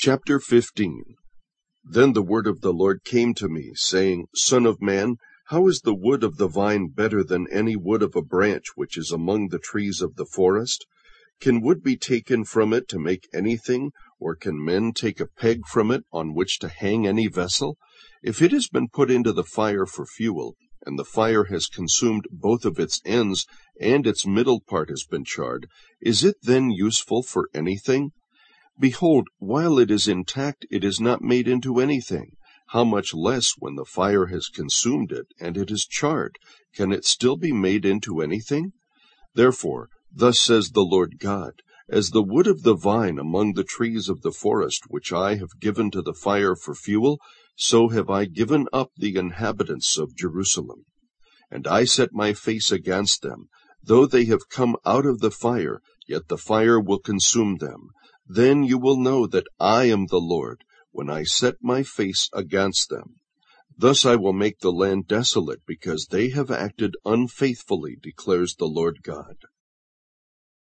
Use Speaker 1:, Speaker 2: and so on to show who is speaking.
Speaker 1: Chapter 15. Then the word of the Lord came to me, saying, Son of man, how is the wood of the vine better than any wood of a branch which is among the trees of the forest? Can wood be taken from it to make anything, or can men take a peg from it on which to hang any vessel? If it has been put into the fire for fuel, and the fire has consumed both of its ends, and its middle part has been charred, is it then useful for anything? Behold, while it is intact, it is not made into anything. How much less when the fire has consumed it, and it is charred, can it still be made into anything? Therefore, thus says the Lord God, as the wood of the vine among the trees of the forest, which I have given to the fire for fuel, so have I given up the inhabitants of Jerusalem. And I set my face against them. Though they have come out of the fire, yet the fire will consume them. Then you will know that I am the Lord, when I set my face against them. Thus I will make the land desolate, because they have acted unfaithfully, declares the Lord God.